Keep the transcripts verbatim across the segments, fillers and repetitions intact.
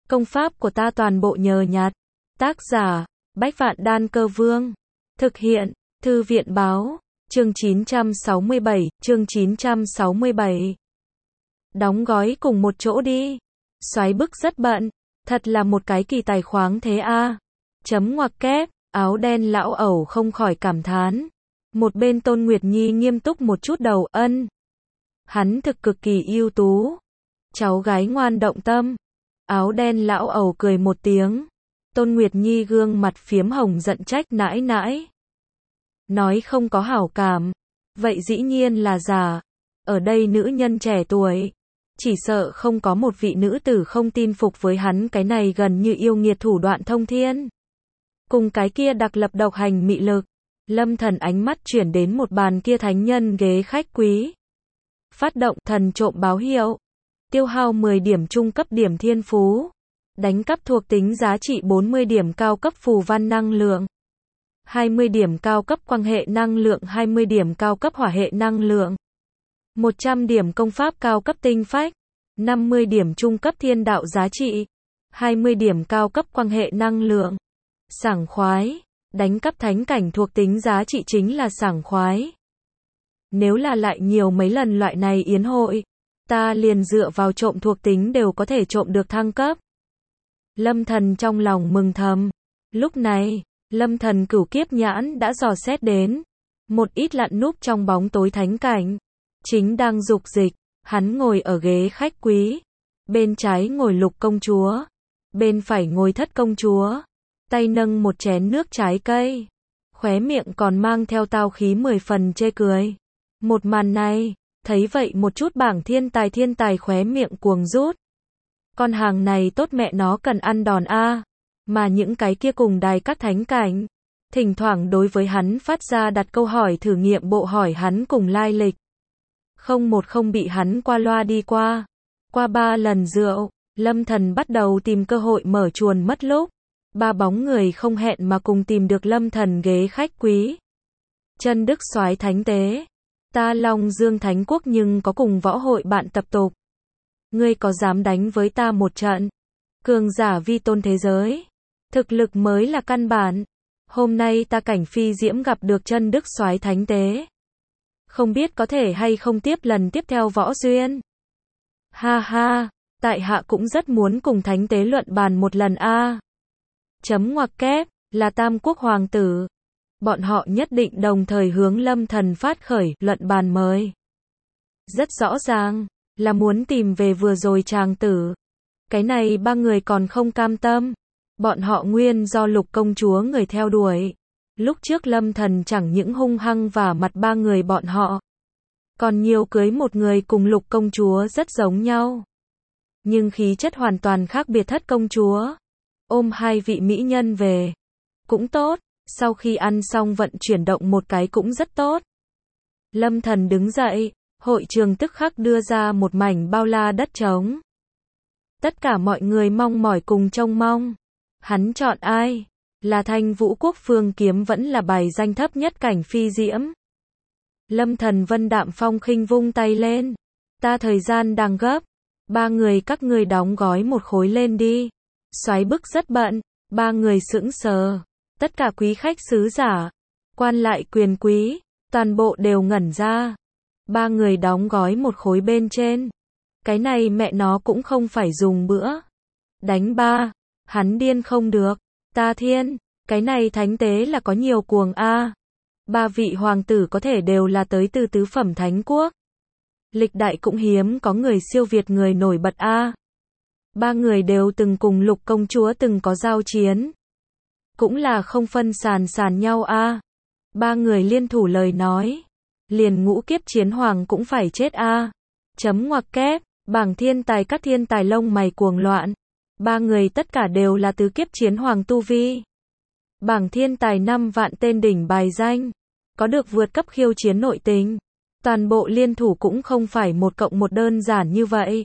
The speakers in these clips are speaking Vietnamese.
Công pháp của ta toàn bộ nhờ nhặt. Tác giả, Bách Vạn Đan Cơ Vương. Thực hiện, Thư viện báo, chương chín trăm sáu mươi bảy, chương chín trăm sáu mươi bảy. Đóng gói cùng một chỗ đi. Soái bức rất bận, thật là một cái kỳ tài khoáng thế a. Chấm ngoặc kép, áo đen lão ẩu không khỏi cảm thán. Một bên Tôn Nguyệt Nhi nghiêm túc một chút đầu ân. Hắn thực cực kỳ ưu tú. Cháu gái ngoan động tâm. Áo đen lão ẩu cười một tiếng. Tôn Nguyệt Nhi gương mặt phiếm hồng giận trách nãi nãi. Nói không có hảo cảm. Vậy dĩ nhiên là giả. Ở đây nữ nhân trẻ tuổi. Chỉ sợ không có một vị nữ tử không tin phục với hắn cái này gần như yêu nghiệt thủ đoạn thông thiên. Cùng cái kia đặc lập độc hành mị lực. Lâm Thần ánh mắt chuyển đến một bàn kia thánh nhân ghế khách quý. Phát động thần trộm báo hiệu. Tiêu hao mười điểm trung cấp điểm thiên phú. Đánh cắp thuộc tính giá trị bốn mươi điểm cao cấp phù văn năng lượng. hai mươi điểm cao cấp quang hệ năng lượng, hai mươi điểm cao cấp hỏa hệ năng lượng. một trăm điểm công pháp cao cấp tinh phách. năm mươi điểm trung cấp thiên đạo giá trị. hai mươi điểm cao cấp quang hệ năng lượng. Sảng khoái. Đánh cắp thánh cảnh thuộc tính giá trị chính là sảng khoái. Nếu là lại nhiều mấy lần loại này yến hội, ta liền dựa vào trộm thuộc tính đều có thể trộm được thăng cấp. Lâm Thần trong lòng mừng thầm. Lúc này, Lâm Thần cửu kiếp nhãn đã dò xét đến. Một ít lặn núp trong bóng tối thánh cảnh. Chính đang dục dịch, hắn ngồi ở ghế khách quý. Bên trái ngồi Lục công chúa. Bên phải ngồi Thất công chúa. Tay nâng một chén nước trái cây. Khóe miệng còn mang theo tao khí mười phần chê cười. Một màn này, thấy vậy một chút bảng thiên tài thiên tài khóe miệng cuồng rút. Con hàng này tốt mẹ nó cần ăn đòn a. Mà những cái kia cùng đài các thánh cảnh, thỉnh thoảng đối với hắn phát ra đặt câu hỏi thử nghiệm bộ hỏi hắn cùng lai lịch. Không một không bị hắn qua loa đi qua. Qua ba lần rượu, Lâm Thần bắt đầu tìm cơ hội mở chuồn mất lúc. Ba bóng người không hẹn mà cùng tìm được Lâm Thần ghế khách quý. Chân Đức soái thánh tế. Ta Long Dương Thánh Quốc nhưng có cùng võ hội bạn tập tục. Ngươi có dám đánh với ta một trận? Cường giả vi tôn thế giới. Thực lực mới là căn bản. Hôm nay ta cảnh phi diễm gặp được Chân Đức soái thánh tế. Không biết có thể hay không tiếp lần tiếp theo võ duyên. Ha ha, tại hạ cũng rất muốn cùng thánh tế luận bàn một lần a. Chấm ngoặc kép, là Tam Quốc hoàng tử. Bọn họ nhất định đồng thời hướng Lâm Thần phát khởi luận bàn mới. Rất rõ ràng, là muốn tìm về vừa rồi chàng tử. Cái này ba người còn không cam tâm. Bọn họ nguyên do Lục công chúa người theo đuổi. Lúc trước Lâm Thần chẳng những hung hăng vả mặt ba người bọn họ. Còn nhiều cưới một người cùng Lục công chúa rất giống nhau. Nhưng khí chất hoàn toàn khác biệt. Thất công chúa ôm hai vị mỹ nhân về. Cũng tốt, sau khi ăn xong vận chuyển động một cái cũng rất tốt. Lâm Thần đứng dậy, hội trường tức khắc đưa ra một mảnh bao la đất trống. Tất cả mọi người mong mỏi cùng trông mong. Hắn chọn ai? Là Thanh Vũ Quốc Phương Kiếm vẫn là bài danh thấp nhất cảnh phi diễm. Lâm Thần vân đạm phong khinh vung tay lên. Ta thời gian đang gấp. Ba người các ngươi đóng gói một khối lên đi. Soái bức rất bận. Ba người sững sờ. Tất cả quý khách sứ giả, quan lại quyền quý, toàn bộ đều ngẩn ra. Ba người đóng gói một khối bên trên. Cái này mẹ nó cũng không phải dùng bữa. Đánh ba. Hắn điên không được. Ta thiên, cái này thánh tế là có nhiều cuồng a. Ba vị hoàng tử có thể đều là tới từ tứ phẩm thánh quốc. Lịch đại cũng hiếm có người siêu việt người nổi bật a. Ba người đều từng cùng Lục công chúa từng có giao chiến. Cũng là không phân sàn sàn nhau a. Ba người liên thủ lời nói. Liền ngũ kiếp chiến hoàng cũng phải chết a. Chấm ngoặc kép, bảng thiên tài các thiên tài lông mày cuồng loạn. Ba người tất cả đều là tứ kiếp chiến hoàng tu vi. Bảng thiên tài năm vạn tên đỉnh bài danh. Có được vượt cấp khiêu chiến nội tình. Toàn bộ liên thủ cũng không phải một cộng một đơn giản như vậy.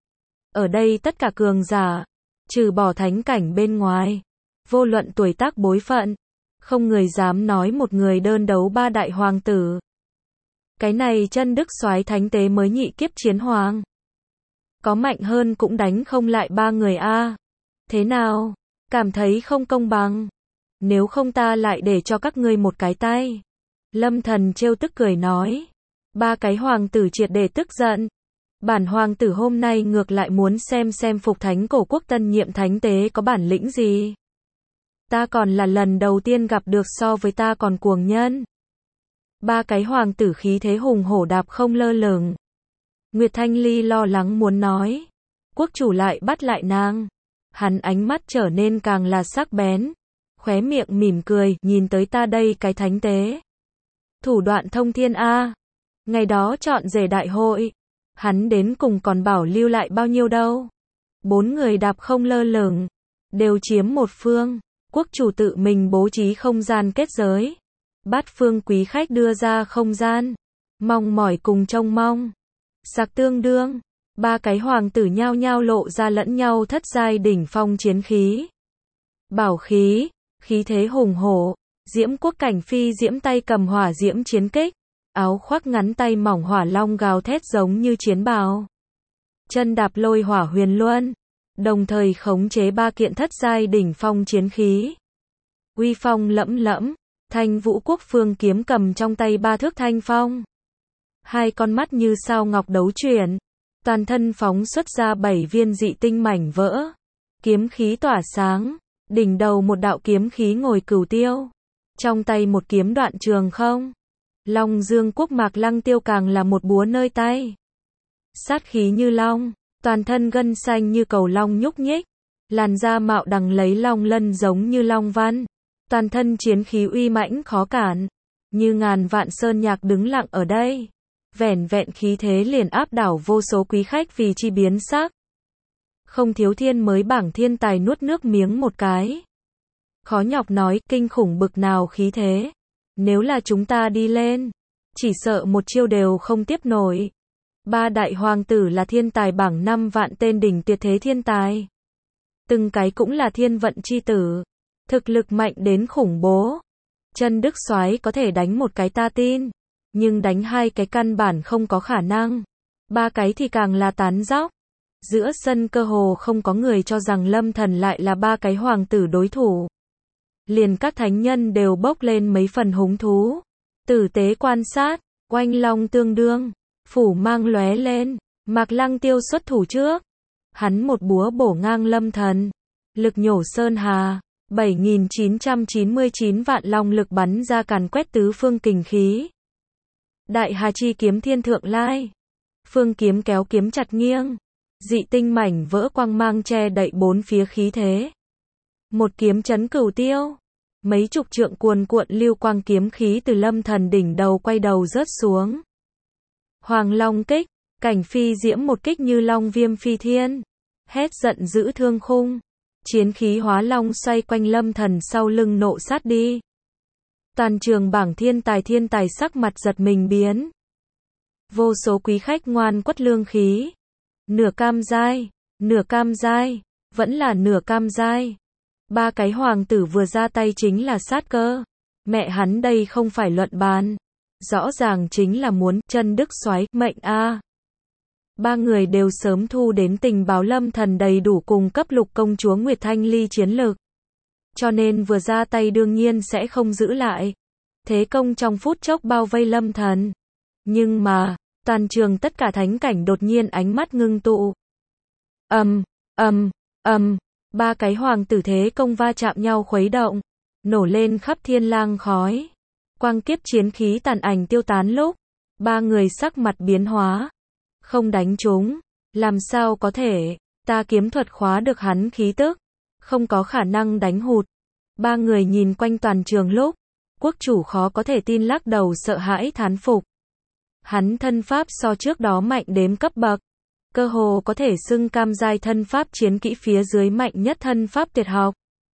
Ở đây tất cả cường giả, trừ bỏ thánh cảnh bên ngoài. Vô luận tuổi tác bối phận, không người dám nói một người đơn đấu ba đại hoàng tử. Cái này Chân Đức soái thánh tế mới nhị kiếp chiến hoàng. Có mạnh hơn cũng đánh không lại ba người a. Thế nào? Cảm thấy không công bằng. Nếu không ta lại để cho các ngươi một cái tay. Lâm Thần trêu tức cười nói. Ba cái hoàng tử triệt để tức giận. Bản hoàng tử hôm nay ngược lại muốn xem xem Phục Thánh Cổ Quốc tân nhiệm thánh tế có bản lĩnh gì. Ta còn là lần đầu tiên gặp được so với ta còn cuồng nhân. Ba cái hoàng tử khí thế hùng hổ đạp không lơ lửng. Nguyệt Thanh Ly lo lắng muốn nói. Quốc chủ lại bắt lại nàng. Hắn ánh mắt trở nên càng là sắc bén. Khóe miệng mỉm cười, nhìn tới ta đây cái thánh tế. Thủ đoạn thông thiên A. Ngày đó chọn rể đại hội. Hắn đến cùng còn bảo lưu lại bao nhiêu đâu. Bốn người đạp không lơ lửng. Đều chiếm một phương. Quốc chủ tự mình bố trí không gian kết giới. Bát phương quý khách đưa ra không gian. Mong mỏi cùng trông mong. Sặc tương đương. Ba cái hoàng tử nhao nhao lộ ra lẫn nhau thất giai đỉnh phong chiến khí. Bảo khí. Khí thế hùng hổ. Diễm quốc cảnh phi diễm tay cầm hỏa diễm chiến kích. Áo khoác ngắn tay mỏng hỏa long gào thét giống như chiến bào. Chân đạp lôi hỏa huyền luân. Đồng thời khống chế ba kiện thất giai đỉnh phong chiến khí. Uy phong lẫm lẫm. Thanh vũ quốc phương kiếm cầm trong tay ba thước thanh phong. Hai con mắt như sao ngọc đấu chuyển. Toàn thân phóng xuất ra bảy viên dị tinh mảnh vỡ. Kiếm khí tỏa sáng. Đỉnh đầu một đạo kiếm khí ngồi cửu tiêu. Trong tay một kiếm đoạn trường không. Long Dương quốc Mạc Lăng Tiêu càng là một búa nơi tay. Sát khí như long. Toàn thân gân xanh như cầu long nhúc nhích. Làn da mạo đằng lấy long lân giống như long văn. Toàn thân chiến khí uy mãnh khó cản. Như ngàn vạn sơn nhạc đứng lặng ở đây. Vẻn vẹn khí thế liền áp đảo vô số quý khách vì chi biến sắc. Không thiếu thiên mới bảng thiên tài nuốt nước miếng một cái. Khó nhọc nói kinh khủng bực nào khí thế. Nếu là chúng ta đi lên. Chỉ sợ một chiêu đều không tiếp nổi. Ba đại hoàng tử là thiên tài bảng năm vạn tên đỉnh tuyệt thế thiên tài. Từng cái cũng là thiên vận chi tử. Thực lực mạnh đến khủng bố. Chân Đức Soái có thể đánh một cái ta tin. Nhưng đánh hai cái căn bản không có khả năng. Ba cái thì càng là tán dóc. Giữa sân cơ hồ không có người cho rằng Lâm Thần lại là ba cái hoàng tử đối thủ. Liền các thánh nhân đều bốc lên mấy phần hứng thú. Tử tế quan sát, oanh long tương đương, phủ mang lóe lên, Mạc Lăng Tiêu xuất thủ trước. Hắn một búa bổ ngang Lâm Thần. Lực nhổ sơn hà, bảy nghìn chín trăm chín mươi chín vạn long lực bắn ra càn quét tứ phương kình khí. Đại Hà chi kiếm thiên thượng lai. Phương kiếm kéo kiếm chặt nghiêng. Dị tinh mảnh vỡ quang mang che đậy bốn phía khí thế. Một kiếm chấn cửu tiêu. Mấy chục trượng cuồn cuộn lưu quang kiếm khí từ Lâm Thần đỉnh đầu quay đầu rớt xuống. Hoàng long kích, cảnh phi diễm một kích như long viêm phi thiên. Hét giận dữ thương khung. Chiến khí hóa long xoay quanh Lâm Thần sau lưng nộ sát đi. Toàn trường bảng thiên tài thiên tài sắc mặt giật mình biến. Vô số quý khách ngoan quất lương khí. Nửa cam giai, nửa cam giai, vẫn là nửa cam giai. Ba cái hoàng tử vừa ra tay chính là sát cơ. Mẹ hắn đây không phải luận bàn. Rõ ràng chính là muốn Chân Đức Soái mệnh a. Ba người đều sớm thu đến tình báo Lâm Thần đầy đủ cùng cấp lục công chúa Nguyệt Thanh Ly chiến lực. Cho nên vừa ra tay đương nhiên sẽ không giữ lại. Thế công trong phút chốc bao vây Lâm Thần. Nhưng mà, toàn trường tất cả thánh cảnh đột nhiên ánh mắt ngưng tụ. Ầm, ầm, ầm, ba cái hoàng tử thế công va chạm nhau khuấy động, nổ lên khắp thiên lang khói. Quang kiếp chiến khí tàn ảnh tiêu tán lúc, ba người sắc mặt biến hóa. Không đánh chúng, làm sao có thể, ta kiếm thuật khóa được hắn khí tức, không có khả năng đánh hụt. Ba người nhìn quanh toàn trường lúc, quốc chủ khó có thể tin lắc đầu sợ hãi thán phục. Hắn thân pháp so trước đó mạnh đếm cấp bậc, cơ hồ có thể xưng cam giai thân pháp chiến kỹ phía dưới mạnh nhất thân pháp tuyệt học.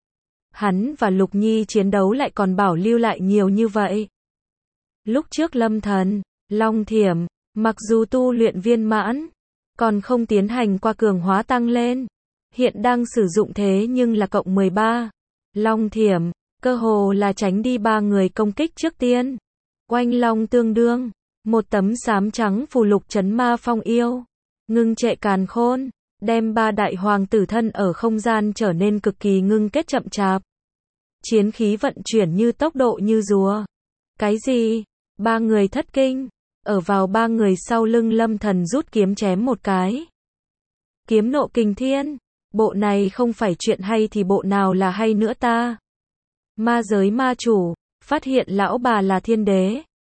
Hắn và Lục Nhi chiến đấu lại còn bảo lưu lại nhiều như vậy. Lúc trước Lâm Thần, Long Thiểm, mặc dù tu luyện viên mãn, còn không tiến hành qua cường hóa tăng lên, hiện đang sử dụng thế nhưng là cộng mười ba. Long Thiểm, cơ hồ là tránh đi ba người công kích trước tiên. Oanh long tương đương, một tấm xám trắng phù lục chấn ma phong yêu, ngưng trệ càn khôn, đem ba đại hoàng tử thân ở không gian trở nên cực kỳ ngưng kết chậm chạp. Chiến khí vận chuyển như tốc độ như rùa. Cái gì? Ba người thất kinh. Ở vào ba người sau lưng Lâm Thần rút kiếm chém một cái. Kiếm nộ kình thiên. Bộ này không phải chuyện hay thì bộ nào là hay nữa ta? Ma giới ma chủ, phát hiện lão bà là thiên đế.